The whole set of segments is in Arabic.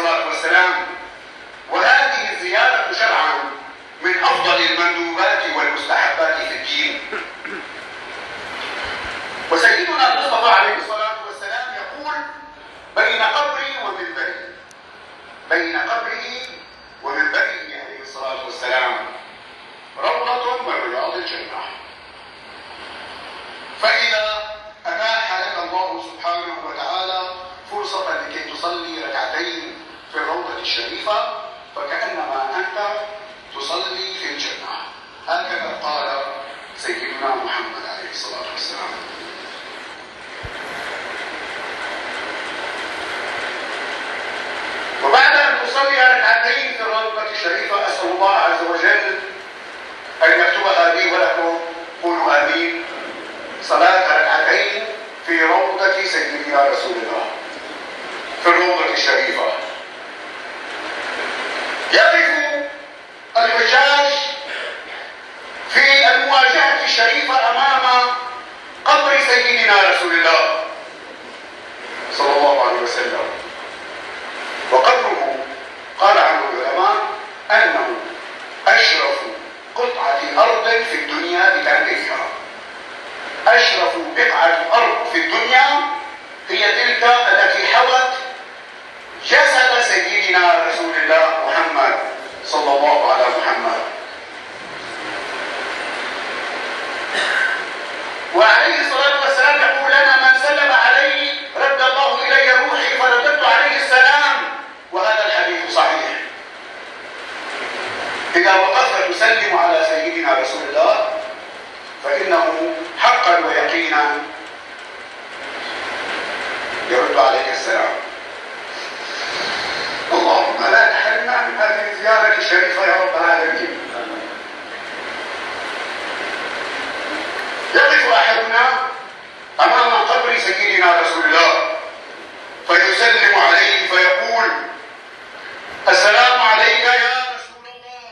الصلاة والسلام، وهذه الزيارة شرعا من أفضل المندوبات والمستحبات في الدين. وسيدنا المصطفى عليه الصلاة والسلام يقول: بين قبري ومنبري، بين قبره ومنبره عليه الصلاة والسلام روضة من رياض الجنة. فإذا أتاح لك الله سبحانه وتعالى فرصة لكي تصلي ركعتين في الروضة الشريفة فكأنما أنت تصلي في الجنة. هكذا قال سيدنا محمد عليه الصلاة والسلام. وبعد أن تصلي ركعتين في الروضة الشريفة أسأل الله عز وجل أن يكتبها لي ولكم، قولوا آمين، صلاة ركعتين في روضة سيدنا رسول الله في الروضة الشريفة. يقف الحجاج في المواجهة الشريفة أمام قبر سيدنا رسول الله صلى الله عليه وسلم، وقبره قال عنه العلماء أنه أشرف قطعة أرض في الدنيا بتعريفها. أشرف بقعة أرض في الدنيا هي تلك التي حوت جسد سيدنا رسول الله محمد صلى الله على محمد. وعليه الصلاة والسلام يقول لنا: من سلم علي رد الله إلي روحي فرددت عليه السلام. وهذا الحديث صحيح. إذا وقفت تسلم على سيدنا رسول الله فإنه حقا ويقينا يرد عليك السلام. اللهم لا تحرمنا من هذه الزيارة الشريفة يا رب العالمين. يقف أحدنا أمام قبر سيدنا رسول الله فيسلم عليه فيقول: السلام عليك يا رسول الله،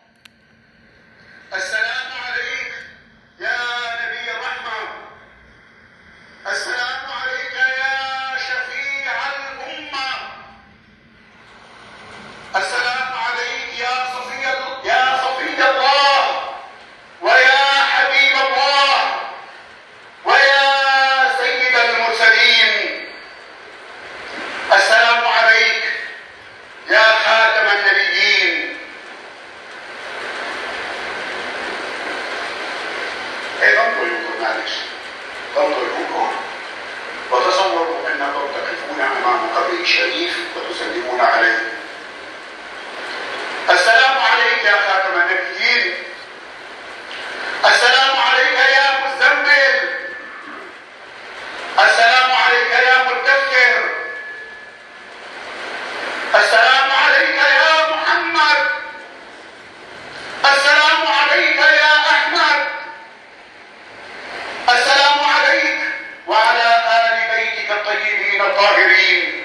السلام عليك يا نبي الرحمة، السلام عليك يا شفيع الأمة، السلام عليك يا صفي الله ويا حبيب الله ويا سيد المرسلين، السلام عليك يا خاتم النبيين. انظروا يقول معلش، انظروا يقول وتصوروا انكم تقفون امام قبر شريف وتسلمون عليه. السلام عليك يا خاتم النبيين، السلام عليك يا مزمل، السلام عليك يا مدثر، السلام عليك يا محمد، السلام عليك يا أحمد، السلام عليك وعلى آل بيتك الطيبين الطاهرين.